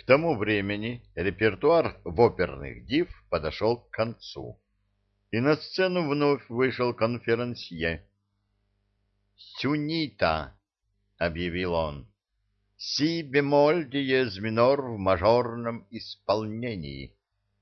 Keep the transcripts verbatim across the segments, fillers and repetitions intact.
К тому времени репертуар в оперных див подошел к концу, и на сцену вновь вышел конферансье. «Сюнита», — объявил он, — «си бемоль диез минор в мажорном исполнении».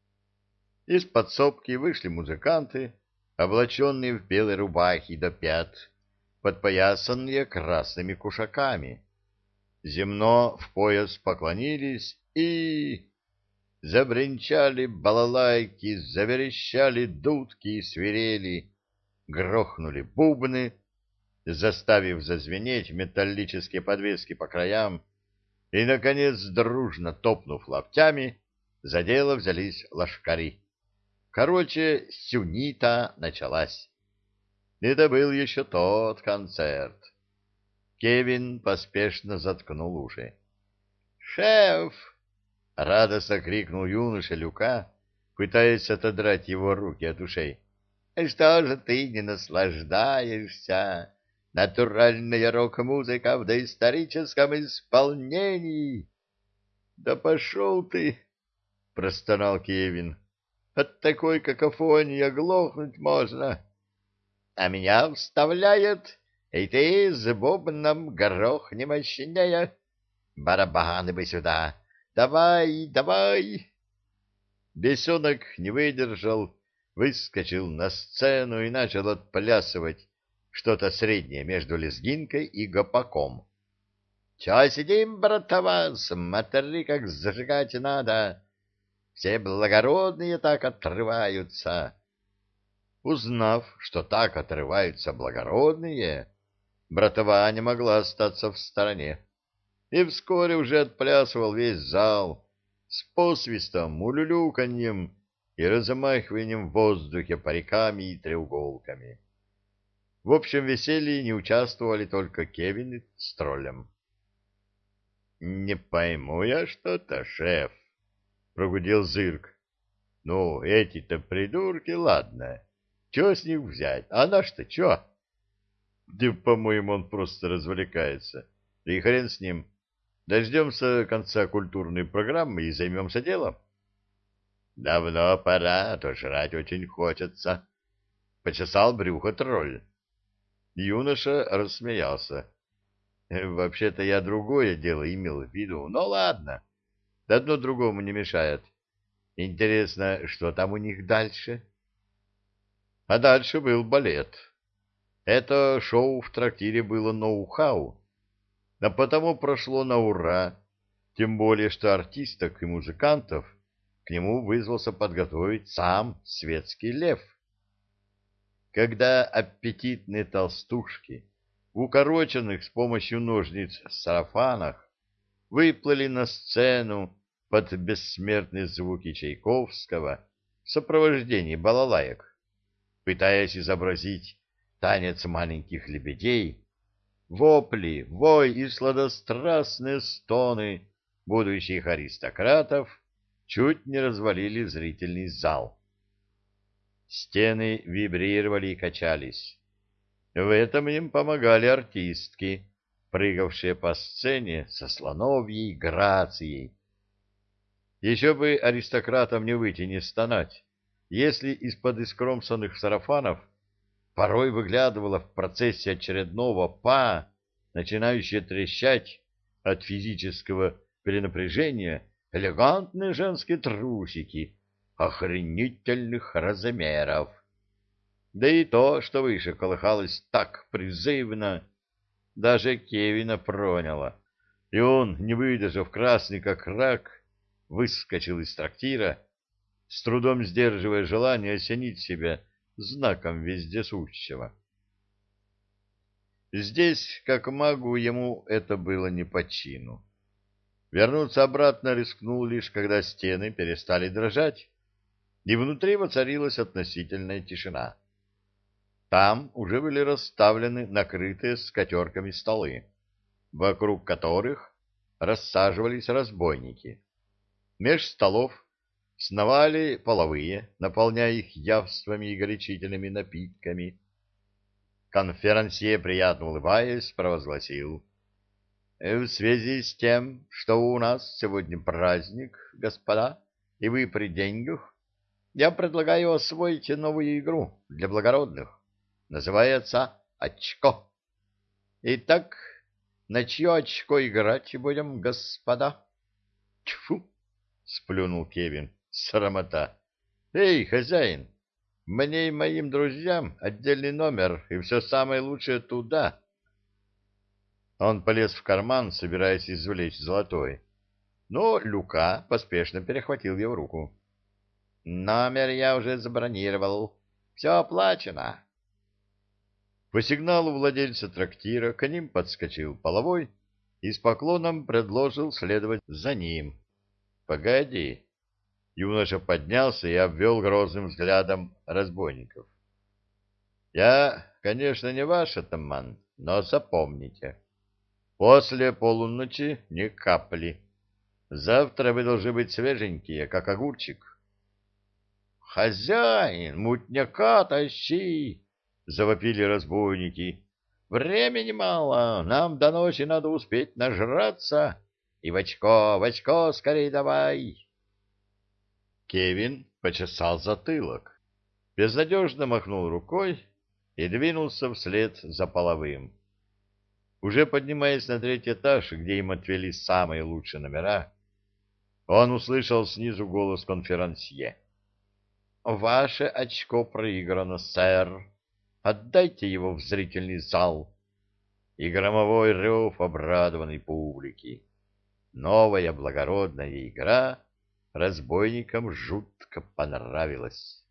Из подсобки вышли музыканты, облаченные в белые рубахи до пят, подпоясанные красными кушаками. Земно в пояс поклонились и... Забринчали балалайки, заверещали дудки и свирели, грохнули бубны, заставив зазвенеть металлические подвески по краям, и, наконец, дружно топнув локтями, за дело взялись лошкари. Короче, сюнита началась. Это был еще тот концерт. Кевин поспешно заткнул уши. «Шеф!» — радостно крикнул юноша Люка, пытаясь отодрать его руки от ушей. «Что же ты не наслаждаешься? Натуральная рок-музыка в доисторическом исполнении!» «Да пошел ты!» — простонал Кевин. «От такой какофонии оглохнуть можно!» «А меня вставляют, и ты с бубном горох не мощнее! Барабаны бы сюда! Давай, давай!» Бесенок не выдержал, выскочил на сцену и начал отплясывать что-то среднее между лезгинкой и гопаком. «Чё сидим, братва, смотри, как зажигать надо! Все благородные так отрываются!» Узнав, что так отрываются благородные, братва не могла остаться в стороне, и вскоре уже отплясывал весь зал с посвистом, улюлюканьем и размахиванием в воздухе париками и треуголками. В общем веселье не участвовали только Кевин с троллем. «Не пойму я что-то, шеф», — прогудел Зырк. «Ну, эти-то придурки, ладно. Чего с них взять? А наш-то чё?» «Да, по-моему, он просто развлекается. Да и хрен с ним. Дождемся конца культурной программы и займемся делом». «Давно пора, а то жрать очень хочется», — почесал брюхо тролль. Юноша рассмеялся. «Вообще-то я другое дело имел в виду, но ладно, одно другому не мешает. Интересно, что там у них дальше?» А дальше был балет. Это шоу в трактире было ноу-хау, а потому прошло на ура, тем более что артисток и музыкантов к нему вызвался подготовить сам светский лев. Когда аппетитные толстушки в укороченных с помощью ножниц сарафанах выплыли на сцену под бессмертные звуки Чайковского в сопровождении балалаек, пытаясь изобразить танец маленьких лебедей, вопли, вой и сладострастные стоны будущих аристократов чуть не развалили зрительный зал. Стены вибрировали и качались. В этом им помогали артистки, прыгавшие по сцене со слоновьей грацией. Еще бы аристократам не выйти, не стонать, если из-под искромсанных сарафанов порой выглядывала в процессе очередного па, начинающая трещать от физического перенапряжения, элегантные женские трусики охренительных размеров. Да и то, что выше колыхалось так призывно, даже Кевина проняло, и он, не выдержав красный как рак, выскочил из трактира, с трудом сдерживая желание осенить себя знаком вездесущего. Здесь, как магу, ему это было не по чину. Вернуться обратно рискнул лишь, когда стены перестали дрожать, и внутри воцарилась относительная тишина. Там уже были расставлены накрытые скатерками столы, вокруг которых рассаживались разбойники. Меж столов сновали половые, наполняя их явствами и горячительными напитками. Конферансье, приятно улыбаясь, провозгласил: э, в связи с тем, что у нас сегодня праздник, господа, и вы при деньгах, я предлагаю освоить новую игру для благородных. Называется «Очко». Итак, на чье очко играть будем, господа? Тьфу! — сплюнул Кевин. Срамота. Эй, хозяин, мне и моим друзьям отдельный номер и все самое лучшее туда. Он полез в карман, собираясь извлечь золотой, но Люка поспешно перехватил его руку. Номер я уже забронировал. Все оплачено. По сигналу владельца трактира к ним подскочил половой и с поклоном предложил следовать за ним. — Погоди. Юноша поднялся и обвел грозным взглядом разбойников. — Я, конечно, не ваш атаман, но запомните. После полуночи ни капли. Завтра вы должны быть свеженькие, как огурчик. — Хозяин, мутняка тащи! — завопили разбойники. — Времени мало, нам до ночи надо успеть нажраться. И в очко, в очко скорей давай. Кевин почесал затылок, безнадежно махнул рукой и двинулся вслед за половым. Уже поднимаясь на третий этаж, где им отвели самые лучшие номера, он услышал снизу голос конферансье. — Ваше очко проиграно, сэр. Отдайте его в зрительный зал. И громовой рев обрадованной публики. Новая благородная игра разбойникам жутко понравилась.